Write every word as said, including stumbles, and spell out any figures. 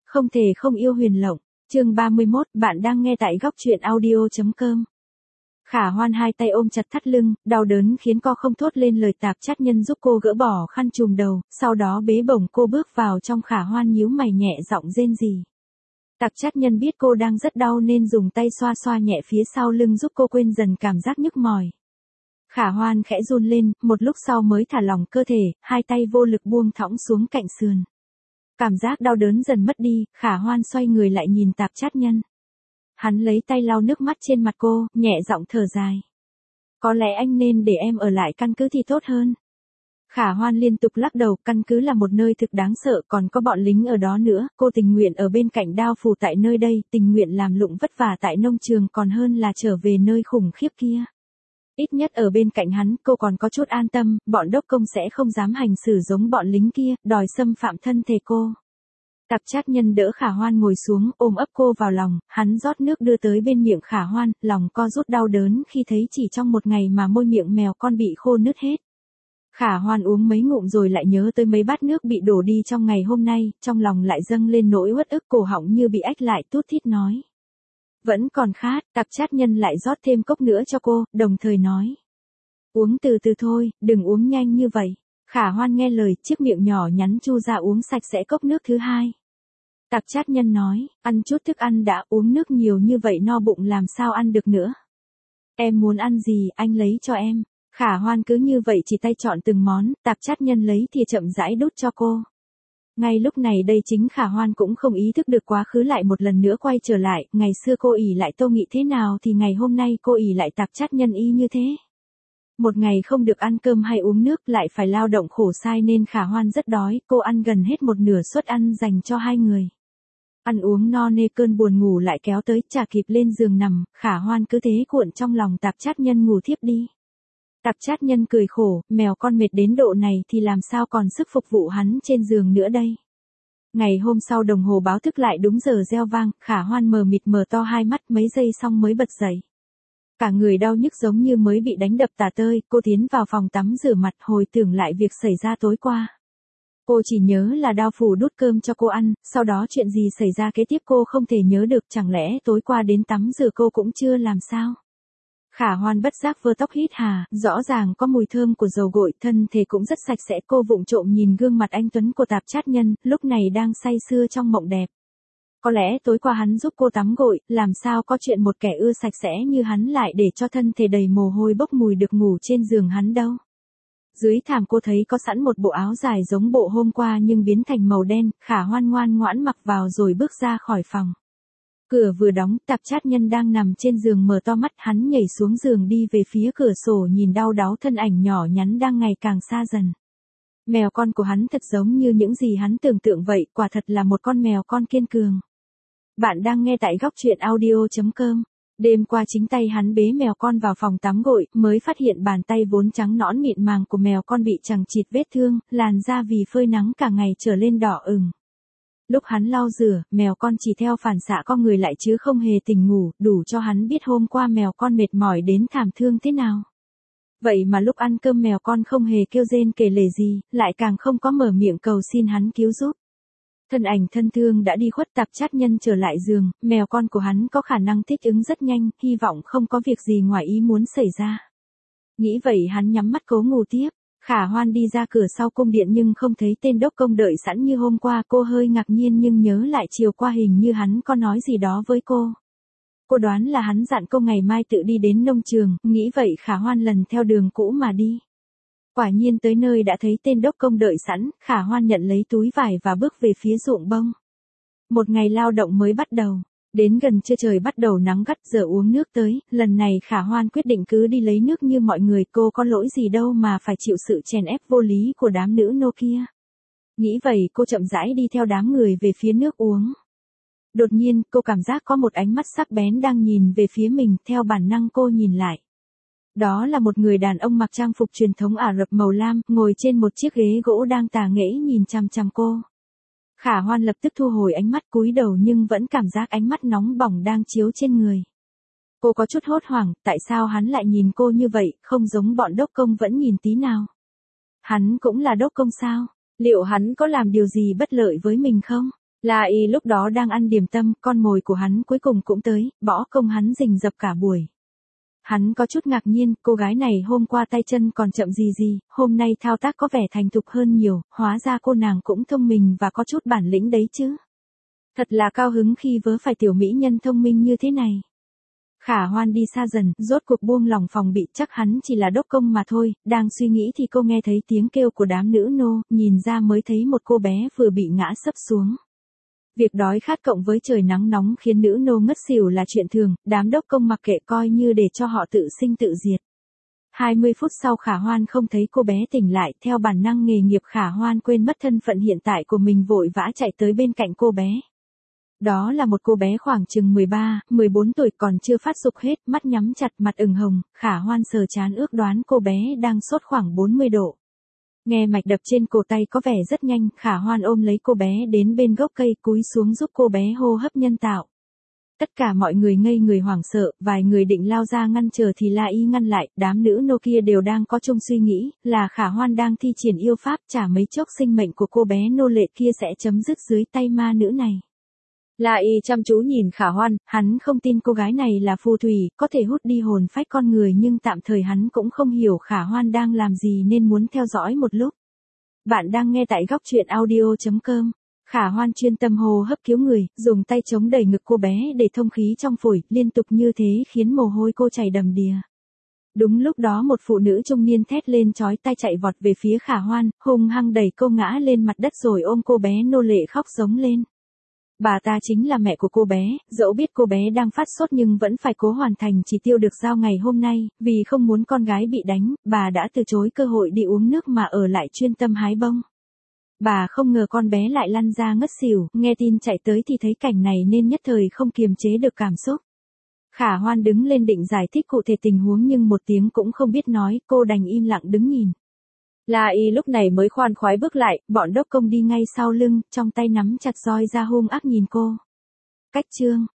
Không thể không yêu Huyền Lộng. Chương ba mươi mốt, bạn đang nghe tại góc truyện audio chấm com. Khả Hoan hai tay ôm chặt thắt lưng, đau đớn khiến cô không thốt lên lời. Tạp Chát Nhân giúp cô gỡ bỏ khăn trùm đầu, sau đó bế bổng cô bước vào trong. Khả Hoan nhíu mày nhẹ giọng rên rỉ. Tạp Chát Nhân biết cô đang rất đau nên dùng tay xoa xoa nhẹ phía sau lưng giúp cô quên dần cảm giác nhức mỏi. Khả Hoan khẽ run lên, một lúc sau mới thả lỏng cơ thể, hai tay vô lực buông thõng xuống cạnh sườn. Cảm giác đau đớn dần mất đi, Khả Hoan xoay người lại nhìn Tạp Chát Nhân. Hắn lấy tay lau nước mắt trên mặt cô, nhẹ giọng thở dài. Có lẽ anh nên để em ở lại căn cứ thì tốt hơn. Khả Hoan liên tục lắc đầu, căn cứ là một nơi thực đáng sợ, còn có bọn lính ở đó nữa, cô tình nguyện ở bên cạnh Đao Phủ tại nơi đây, tình nguyện làm lụng vất vả tại nông trường còn hơn là trở về nơi khủng khiếp kia. Ít nhất ở bên cạnh hắn, cô còn có chút an tâm, bọn đốc công sẽ không dám hành xử giống bọn lính kia, đòi xâm phạm thân thể cô. Tạp Chát Nhân đỡ Khả Hoan ngồi xuống, ôm ấp cô vào lòng, hắn rót nước đưa tới bên miệng Khả Hoan, lòng co rút đau đớn khi thấy chỉ trong một ngày mà môi miệng mèo con bị khô nứt hết. Khả Hoan uống mấy ngụm rồi lại nhớ tới mấy bát nước bị đổ đi trong ngày hôm nay, trong lòng lại dâng lên nỗi uất ức, cổ họng như bị ách lại, tút thít nói. Vẫn còn khát. Tạp Chát Nhân lại rót thêm cốc nữa cho cô, đồng thời nói. Uống từ từ thôi, đừng uống nhanh như vậy. Khả Hoan nghe lời, chiếc miệng nhỏ nhắn chu ra uống sạch sẽ cốc nước thứ hai. Tạp Chát Nhân nói, ăn chút thức ăn đã, uống nước nhiều như vậy no bụng làm sao ăn được nữa. Em muốn ăn gì, anh lấy cho em. Khả Hoan cứ như vậy chỉ tay chọn từng món, Tạp Chát Nhân lấy thìa chậm rãi đút cho cô. Ngay lúc này đây chính Khả Hoan cũng không ý thức được quá khứ lại một lần nữa quay trở lại, ngày xưa cô ỷ lại Tô Nghị thế nào thì ngày hôm nay cô ỷ lại Tạp Chát Nhân y như thế. Một ngày không được ăn cơm hay uống nước lại phải lao động khổ sai nên Khả Hoan rất đói, cô ăn gần hết một nửa suất ăn dành cho hai người. Ăn uống no nê cơn buồn ngủ lại kéo tới, chả kịp lên giường nằm, Khả Hoan cứ thế cuộn trong lòng Tạp Chát Nhân ngủ thiếp đi. Tạp Chát Nhân cười khổ, mèo con mệt đến độ này thì làm sao còn sức phục vụ hắn trên giường nữa đây. Ngày hôm sau đồng hồ báo thức lại đúng giờ reo vang, Khả Hoan mờ mịt mở to hai mắt mấy giây xong mới bật dậy. Cả người đau nhức giống như mới bị đánh đập tả tơi, cô tiến vào phòng tắm rửa mặt hồi tưởng lại việc xảy ra tối qua. Cô chỉ nhớ là Đao Phủ đút cơm cho cô ăn, sau đó chuyện gì xảy ra kế tiếp cô không thể nhớ được, chẳng lẽ tối qua đến tắm rửa cô cũng chưa làm sao. Khả Hoan bất giác vơ tóc hít hà, rõ ràng có mùi thơm của dầu gội, thân thể cũng rất sạch sẽ. Cô vụng trộm nhìn gương mặt anh tuấn của Tạp Chát Nhân, lúc này đang say sưa trong mộng đẹp. Có lẽ tối qua hắn giúp cô tắm gội, làm sao có chuyện một kẻ ưa sạch sẽ như hắn lại để cho thân thể đầy mồ hôi bốc mùi được ngủ trên giường hắn đâu. Dưới thảm cô thấy có sẵn một bộ áo dài giống bộ hôm qua nhưng biến thành màu đen, Khả Hoan ngoan ngoãn mặc vào rồi bước ra khỏi phòng. Cửa vừa đóng, Tạp Chát Nhân đang nằm trên giường mở to mắt, hắn nhảy xuống giường đi về phía cửa sổ nhìn đau đáu thân ảnh nhỏ nhắn đang ngày càng xa dần. Mèo con của hắn thật giống như những gì hắn tưởng tượng vậy, quả thật là một con mèo con kiên cường. Bạn đang nghe tại góc truyện audio chấm com. Đêm qua chính tay hắn bế mèo con vào phòng tắm gội, mới phát hiện bàn tay vốn trắng nõn mịn màng của mèo con bị chằng chịt vết thương, làn da vì phơi nắng cả ngày trở lên đỏ ửng. Lúc hắn lau rửa, mèo con chỉ theo phản xạ con người lại chứ không hề tỉnh ngủ, đủ cho hắn biết hôm qua mèo con mệt mỏi đến thảm thương thế nào. Vậy mà lúc ăn cơm mèo con không hề kêu rên kể lể gì, lại càng không có mở miệng cầu xin hắn cứu giúp. Thân ảnh thân thương đã đi khuất. Tạp Chát Nhân trở lại giường, mèo con của hắn có khả năng thích ứng rất nhanh, hy vọng không có việc gì ngoài ý muốn xảy ra. Nghĩ vậy hắn nhắm mắt cố ngủ tiếp. Khả Hoan đi ra cửa sau cung điện nhưng không thấy tên đốc công đợi sẵn như hôm qua, cô hơi ngạc nhiên nhưng nhớ lại chiều qua hình như hắn có nói gì đó với cô. Cô đoán là hắn dặn cô ngày mai tự đi đến nông trường, nghĩ vậy Khả Hoan lần theo đường cũ mà đi. Quả nhiên tới nơi đã thấy tên đốc công đợi sẵn, Khả Hoan nhận lấy túi vải và bước về phía ruộng bông. Một ngày lao động mới bắt đầu. Đến gần trưa trời bắt đầu nắng gắt, giờ uống nước tới, lần này Khả Hoan quyết định cứ đi lấy nước như mọi người, cô có lỗi gì đâu mà phải chịu sự chèn ép vô lý của đám nữ nô kia. Nghĩ vậy cô chậm rãi đi theo đám người về phía nước uống. Đột nhiên cô cảm giác có một ánh mắt sắc bén đang nhìn về phía mình, theo bản năng cô nhìn lại. Đó là một người đàn ông mặc trang phục truyền thống Ả Rập màu lam, ngồi trên một chiếc ghế gỗ đang tà nghễ nhìn chằm chằm cô. Khả Hoan lập tức thu hồi ánh mắt cúi đầu nhưng vẫn cảm giác ánh mắt nóng bỏng đang chiếu trên người. Cô có chút hốt hoảng, tại sao hắn lại nhìn cô như vậy, không giống bọn đốc công vẫn nhìn tí nào. Hắn cũng là đốc công sao? Liệu hắn có làm điều gì bất lợi với mình không? La Y lúc đó đang ăn điểm tâm, con mồi của hắn cuối cùng cũng tới, bỏ công hắn rình rập cả buổi. Hắn có chút ngạc nhiên, cô gái này hôm qua tay chân còn chậm gì gì, hôm nay thao tác có vẻ thành thục hơn nhiều, hóa ra cô nàng cũng thông minh và có chút bản lĩnh đấy chứ. Thật là cao hứng khi vớ phải tiểu mỹ nhân thông minh như thế này. Khả Hoan đi xa dần, rốt cuộc buông lòng phòng bị, chắc hắn chỉ là đốc công mà thôi, đang suy nghĩ thì cô nghe thấy tiếng kêu của đám nữ nô, nhìn ra mới thấy một cô bé vừa bị ngã sấp xuống. Việc đói khát cộng với trời nắng nóng khiến nữ nô ngất xỉu là chuyện thường, đám đốc công mặc kệ coi như để cho họ tự sinh tự diệt. hai mươi phút sau Khả Hoan không thấy cô bé tỉnh lại, theo bản năng nghề nghiệp Khả Hoan quên mất thân phận hiện tại của mình vội vã chạy tới bên cạnh cô bé. Đó là một cô bé khoảng chừng mười ba, mười bốn tuổi còn chưa phát dục hết, mắt nhắm chặt mặt ửng hồng, Khả Hoan sờ trán ước đoán cô bé đang sốt khoảng bốn mươi độ. Nghe mạch đập trên cổ tay có vẻ rất nhanh, Khả Hoan ôm lấy cô bé đến bên gốc cây cúi xuống giúp cô bé hô hấp nhân tạo. Tất cả mọi người ngây người hoảng sợ, vài người định lao ra ngăn trở thì La Y ngăn lại, đám nữ nô kia đều đang có chung suy nghĩ, là Khả Hoan đang thi triển yêu pháp, chả mấy chốc sinh mệnh của cô bé nô lệ kia sẽ chấm dứt dưới tay ma nữ này. La Y chăm chú nhìn Khả Hoan, hắn không tin cô gái này là phù thủy, có thể hút đi hồn phách con người nhưng tạm thời hắn cũng không hiểu Khả Hoan đang làm gì nên muốn theo dõi một lúc. Bạn đang nghe tại góc truyện audio chấm com. Khả Hoan chuyên tâm hô hấp cứu người, dùng tay chống đẩy ngực cô bé để thông khí trong phổi, liên tục như thế khiến mồ hôi cô chảy đầm đìa. Đúng lúc đó một phụ nữ trung niên thét lên chói tai chạy vọt về phía Khả Hoan, hung hăng đẩy cô ngã lên mặt đất rồi ôm cô bé nô lệ khóc giống lên. Bà ta chính là mẹ của cô bé, dẫu biết cô bé đang phát sốt nhưng vẫn phải cố hoàn thành chỉ tiêu được giao ngày hôm nay, vì không muốn con gái bị đánh, bà đã từ chối cơ hội đi uống nước mà ở lại chuyên tâm hái bông. Bà không ngờ con bé lại lăn ra ngất xỉu, nghe tin chạy tới thì thấy cảnh này nên nhất thời không kiềm chế được cảm xúc. Khả Hoan đứng lên định giải thích cụ thể tình huống nhưng một tiếng cũng không biết nói, cô đành im lặng đứng nhìn. La Y lúc này mới khoan khoái bước lại, bọn đốc công đi ngay sau lưng, trong tay nắm chặt roi ra hung ác nhìn cô. Cách chương